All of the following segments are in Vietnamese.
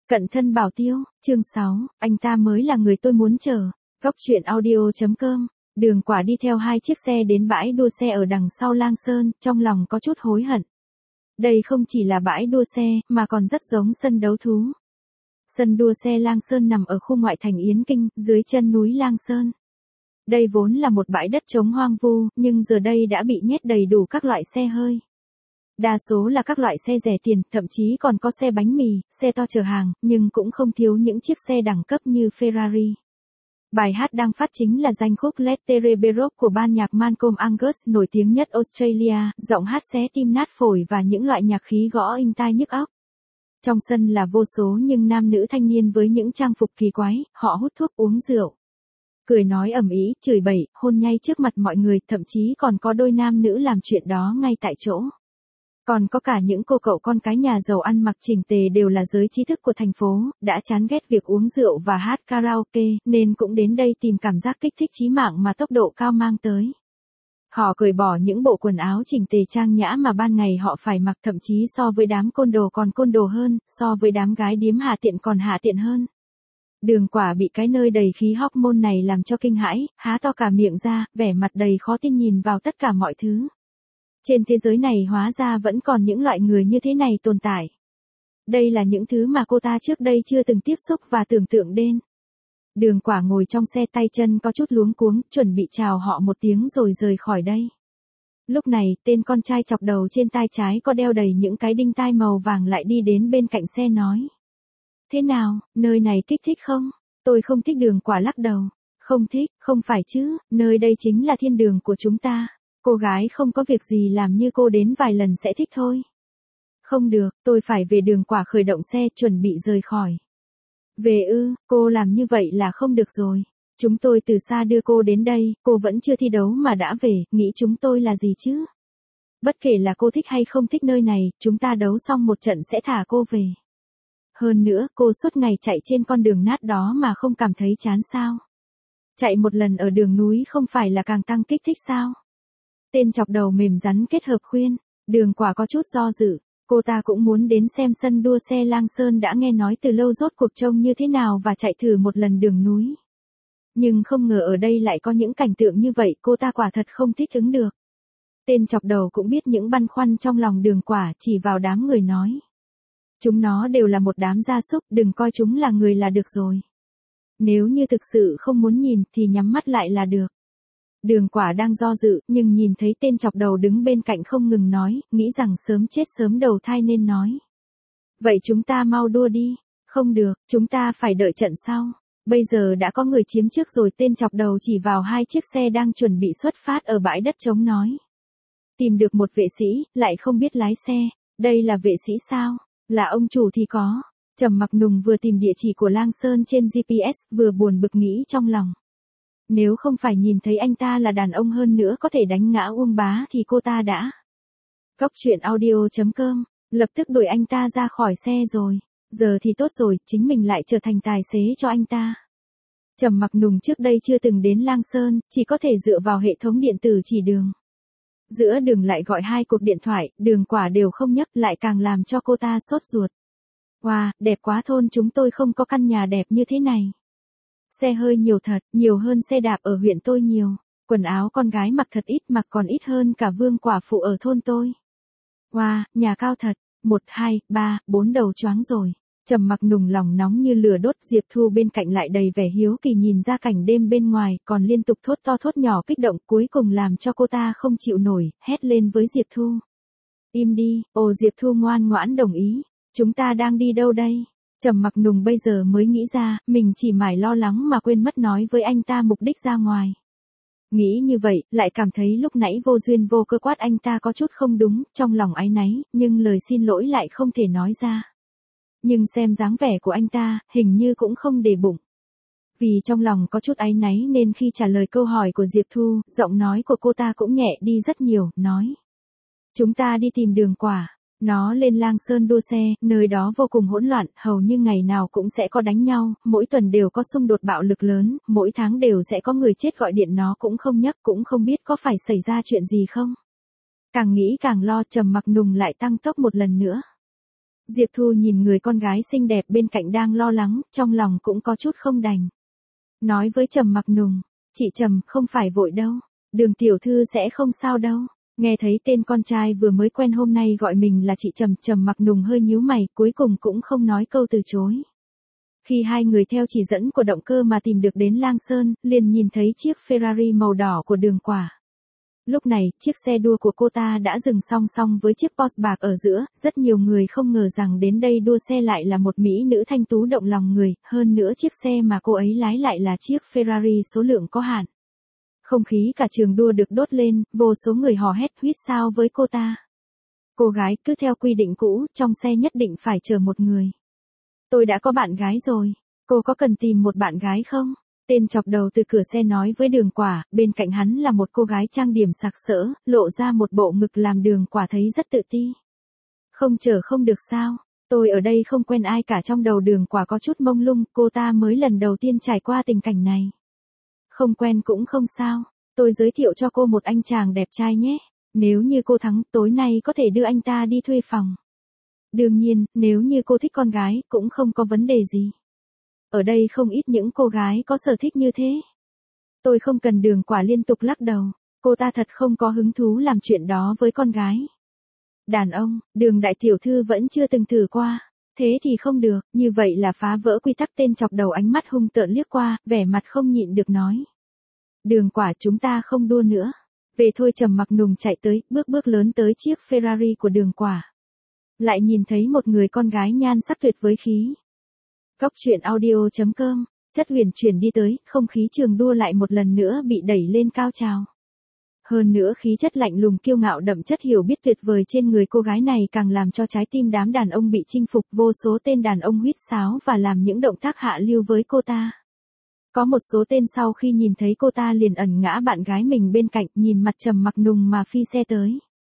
Cận thân bảo tiêu, chương 6, anh ta mới là người tôi muốn chờ. Góc truyện audio.com. Đường Quả đi theo hai chiếc xe đến bãi đua xe ở đằng sau Lang Sơn, trong lòng có chút hối hận. Đây không chỉ là bãi đua xe, mà còn rất giống sân đấu thú. Sân đua xe Lang Sơn nằm ở khu ngoại thành Yến Kinh, dưới chân núi Lang Sơn. Đây vốn là một bãi đất trống hoang vu, nhưng giờ đây đã bị nhét đầy đủ các loại xe hơi. Đa số là các loại xe rẻ tiền, thậm chí còn có xe bánh mì, xe to chở hàng, nhưng cũng không thiếu những chiếc xe đẳng cấp như Ferrari. Bài hát đang phát chính là danh khúc Let There Be Rock của ban nhạc Malcolm Angus nổi tiếng nhất Australia, giọng hát xé tim nát phổi và những loại nhạc khí gõ inh tai nhức óc. Trong sân là vô số những nam nữ thanh niên với những trang phục kỳ quái, họ hút thuốc uống rượu. Cười nói ầm ĩ, chửi bậy, hôn nhay trước mặt mọi người, thậm chí còn có đôi nam nữ làm chuyện đó ngay tại chỗ. Còn có cả những cô cậu con cái nhà giàu ăn mặc chỉnh tề đều là giới trí thức của thành phố, đã chán ghét việc uống rượu và hát karaoke, nên cũng đến đây tìm cảm giác kích thích chí mạng mà tốc độ cao mang tới. Họ cởi bỏ những bộ quần áo chỉnh tề trang nhã mà ban ngày họ phải mặc, thậm chí so với đám côn đồ còn côn đồ hơn, so với đám gái điếm hạ tiện còn hạ tiện hơn. Đường Quả bị cái nơi đầy khí hormone này làm cho kinh hãi, há to cả miệng ra, vẻ mặt đầy khó tin nhìn vào tất cả mọi thứ. Trên thế giới này hóa ra vẫn còn những loại người như thế này tồn tại. Đây là những thứ mà cô ta trước đây chưa từng tiếp xúc và tưởng tượng đến. Đường Quả ngồi trong xe, tay chân có chút luống cuống, chuẩn bị chào họ một tiếng rồi rời khỏi đây. Lúc này, tên con trai chọc đầu trên tai trái có đeo đầy những cái đinh tai màu vàng lại đi đến bên cạnh xe nói. Thế nào, nơi này kích thích không? Tôi không thích. Đường Quả lắc đầu. Không thích, không phải chứ, nơi đây chính là thiên đường của chúng ta. Cô gái không có việc gì làm như cô đến vài lần sẽ thích thôi. Không được, tôi phải về. Đường Quả khởi động xe chuẩn bị rời khỏi. Về ư, cô làm như vậy là không được rồi. Chúng tôi từ xa đưa cô đến đây, cô vẫn chưa thi đấu mà đã về, nghĩ chúng tôi là gì chứ? Bất kể là cô thích hay không thích nơi này, chúng ta đấu xong một trận sẽ thả cô về. Hơn nữa, cô suốt ngày chạy trên con đường nát đó mà không cảm thấy chán sao? Chạy một lần ở đường núi không phải là càng tăng kích thích sao? Tên chọc đầu mềm rắn kết hợp khuyên. Đường Quả có chút do dự. Cô ta cũng muốn đến xem sân đua xe Lang Sơn, đã nghe nói từ lâu rốt cuộc trông như thế nào và chạy thử một lần đường núi. Nhưng không ngờ ở đây lại có những cảnh tượng như vậy, cô ta quả thật không thích ứng được. Tên chọc đầu cũng biết những băn khoăn trong lòng Đường Quả, chỉ vào đám người nói. Chúng nó đều là một đám gia súc, đừng coi chúng là người là được rồi. Nếu như thực sự không muốn nhìn thì nhắm mắt lại là được. Đường Quả đang do dự, nhưng nhìn thấy tên chọc đầu đứng bên cạnh không ngừng nói, nghĩ rằng sớm chết sớm đầu thai nên nói. Vậy chúng ta mau đua đi. Không được, chúng ta phải đợi trận sau. Bây giờ đã có người chiếm trước rồi. Tên chọc đầu chỉ vào hai chiếc xe đang chuẩn bị xuất phát ở bãi đất trống nói. Tìm được một vệ sĩ, lại không biết lái xe. Đây là vệ sĩ sao? Là ông chủ thì có. Trầm Mặc Nùng vừa tìm địa chỉ của Lang Sơn trên GPS, vừa buồn bực nghĩ trong lòng. Nếu không phải nhìn thấy anh ta là đàn ông hơn nữa có thể đánh ngã Uông Bá thì cô ta đã. Góc truyện audio.com, lập tức đuổi anh ta ra khỏi xe rồi. Giờ thì tốt rồi, chính mình lại trở thành tài xế cho anh ta. Trầm Mặc Nùng trước đây chưa từng đến Lang Sơn, chỉ có thể dựa vào hệ thống điện tử chỉ đường. Giữa đường lại gọi hai cuộc điện thoại, Đường Quả đều không nhấc, lại càng làm cho cô ta sốt ruột. Wow, đẹp quá, thôn chúng tôi không có căn nhà đẹp như thế này. Xe hơi nhiều thật, nhiều hơn xe đạp ở huyện tôi nhiều. Quần áo con gái mặc thật ít, mặc còn ít hơn cả Vương quả phụ ở thôn tôi. Wow, nhà cao thật. 1, 2, 3, 4 đầu choáng rồi. Trầm Mặc Nùng lòng nóng như lửa đốt. Diệp Thu bên cạnh lại đầy vẻ hiếu kỳ nhìn ra cảnh đêm bên ngoài, còn liên tục thốt to thốt nhỏ kích động, cuối cùng làm cho cô ta không chịu nổi, hét lên với Diệp Thu. Im đi. Ồ, Diệp Thu ngoan ngoãn đồng ý. Chúng ta đang đi đâu đây? Trầm Mặc Nùng bây giờ mới nghĩ ra, mình chỉ mải lo lắng mà quên mất nói với anh ta mục đích ra ngoài. Nghĩ như vậy, lại cảm thấy lúc nãy vô duyên vô cớ quát anh ta có chút không đúng, trong lòng áy náy, nhưng lời xin lỗi lại không thể nói ra. Nhưng xem dáng vẻ của anh ta, hình như cũng không để bụng. Vì trong lòng có chút áy náy nên khi trả lời câu hỏi của Diệp Thu, giọng nói của cô ta cũng nhẹ đi rất nhiều, nói. Chúng ta đi tìm Đường Quả. Nó lên Lang Sơn đua xe, nơi đó vô cùng hỗn loạn, hầu như ngày nào cũng sẽ có đánh nhau, mỗi tuần đều có xung đột bạo lực lớn, mỗi tháng đều sẽ có người chết, gọi điện nó cũng không nhấc, cũng không biết có phải xảy ra chuyện gì không. Càng nghĩ càng lo. Trầm Mặc Nùng lại tăng tốc một lần nữa. Diệp Thu nhìn người con gái xinh đẹp bên cạnh đang lo lắng, trong lòng cũng có chút không đành. Nói với Trầm Mặc Nùng, chị Trầm, không phải vội đâu, Đường tiểu thư sẽ không sao đâu. Nghe thấy tên con trai vừa mới quen hôm nay gọi mình là chị Trầm, Trầm Mặc Nùng hơi nhíu mày, cuối cùng cũng không nói câu từ chối. Khi hai người theo chỉ dẫn của động cơ mà tìm được đến Lang Sơn, liền nhìn thấy chiếc Ferrari màu đỏ của Đường Quả. Lúc này, chiếc xe đua của cô ta đã dừng song song với chiếc Porsche bạc ở giữa, rất nhiều người không ngờ rằng đến đây đua xe lại là một mỹ nữ thanh tú động lòng người, hơn nữa chiếc xe mà cô ấy lái lại là chiếc Ferrari số lượng có hạn. Không khí cả trường đua được đốt lên, vô số người hò hét huýt sáo với cô ta. Cô gái, cứ theo quy định cũ, trong xe nhất định phải chờ một người. Tôi đã có bạn gái rồi, cô có cần tìm một bạn gái không? Tên chọc đầu từ cửa xe nói với Đường Quả, bên cạnh hắn là một cô gái trang điểm sặc sỡ, lộ ra một bộ ngực làm Đường Quả thấy rất tự ti. Không chờ không được sao, tôi ở đây không quen ai cả. Trong đầu Đường Quả có chút mông lung, cô ta mới lần đầu tiên trải qua tình cảnh này. Không quen cũng không sao, tôi giới thiệu cho cô một anh chàng đẹp trai nhé, nếu như cô thắng tối nay có thể đưa anh ta đi thuê phòng. Đương nhiên, nếu như cô thích con gái, cũng không có vấn đề gì. Ở đây không ít những cô gái có sở thích như thế. Tôi không cần. Đường Quả liên tục lắc đầu, cô ta thật không có hứng thú làm chuyện đó với con gái. Đàn ông, Đường đại tiểu thư vẫn chưa từng thử qua, thế thì không được, như vậy là phá vỡ quy tắc. Tên chọc đầu ánh mắt hung tợn liếc qua, vẻ mặt không nhịn được nói. Đường Quả, chúng ta không đua nữa. Về thôi. Trầm Mặc Nùng chạy tới, bước lớn tới chiếc Ferrari của Đường Quả. Lại nhìn thấy một người con gái nhan sắc tuyệt với khí. Góc truyện audio.com, chất huyền chuyển đi tới, không khí trường đua lại một lần nữa bị đẩy lên cao trào. Hơn nữa khí chất lạnh lùng kiêu ngạo đậm chất hiểu biết tuyệt vời trên người cô gái này càng làm cho trái tim đám đàn ông bị chinh phục. Vô số tên đàn ông huýt sáo và làm những động tác hạ lưu với cô ta. Có một số tên sau khi nhìn thấy cô ta liền ẩn ngã bạn gái mình bên cạnh, nhìn mặt Trầm Mặc Nùng mà phi xe tới.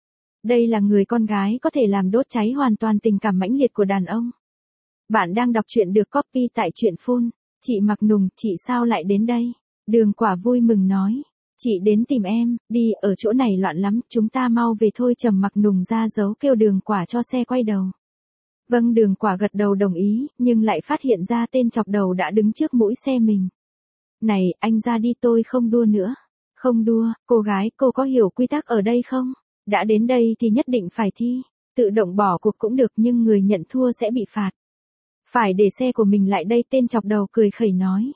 Đây là người con gái có thể làm đốt cháy hoàn toàn tình cảm mãnh liệt của đàn ông. Bạn đang đọc truyện được copy tại truyện Full. Chị Mặc Nùng, chị sao lại đến đây? Đường Quả vui mừng nói. Chị đến tìm em, đi, ở chỗ này loạn lắm, chúng ta mau về thôi. Trầm Mặc Nùng ra dấu kêu Đường Quả cho xe quay đầu. Vâng. Đường Quả gật đầu đồng ý, nhưng lại phát hiện ra tên chọc đầu đã đứng trước mũi xe mình. Này, anh ra đi, tôi không đua nữa. Không đua, cô gái, cô có hiểu quy tắc ở đây không? Đã đến đây thì nhất định phải thi. Tự động bỏ cuộc cũng được nhưng người nhận thua sẽ bị phạt. Phải để xe của mình lại đây. Tên chọc đầu cười khẩy nói.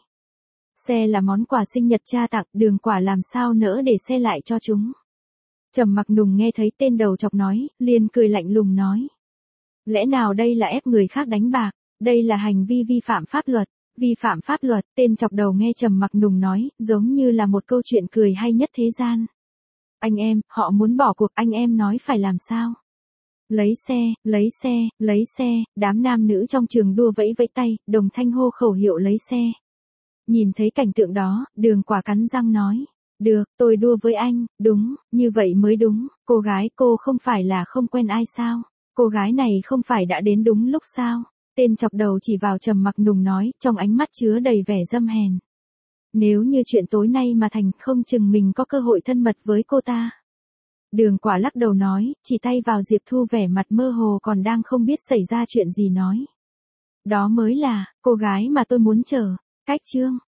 Xe là món quà sinh nhật cha tặng, Đường Quả làm sao nỡ để xe lại cho chúng. Trầm Mặc Nùng nghe thấy tên đầu chọc nói, liền cười lạnh lùng nói. Lẽ nào đây là ép người khác đánh bạc, đây là hành vi vi phạm pháp luật. Vi phạm pháp luật. Tên chọc đầu nghe Trầm Mặc Nùng nói, giống như là một câu chuyện cười hay nhất thế gian. Anh em, họ muốn bỏ cuộc, anh em nói phải làm sao? Lấy xe, lấy xe, lấy xe. Đám nam nữ trong trường đua vẫy vẫy tay, đồng thanh hô khẩu hiệu lấy xe. Nhìn thấy cảnh tượng đó, Đường Quả cắn răng nói. Được, tôi đua với anh, đúng, như vậy mới đúng. Cô gái, cô không phải là không quen ai sao? Cô gái này không phải đã đến đúng lúc sao? Tên chọc đầu chỉ vào Trầm Mặc Nùng nói, trong ánh mắt chứa đầy vẻ dâm hèn. Nếu như chuyện tối nay mà thành, không chừng mình có cơ hội thân mật với cô ta. Đường Quả lắc đầu nói, chỉ tay vào Diệp Thu vẻ mặt mơ hồ còn đang không biết xảy ra chuyện gì nói. Đó mới là, cô gái mà tôi muốn chờ. Cách chương.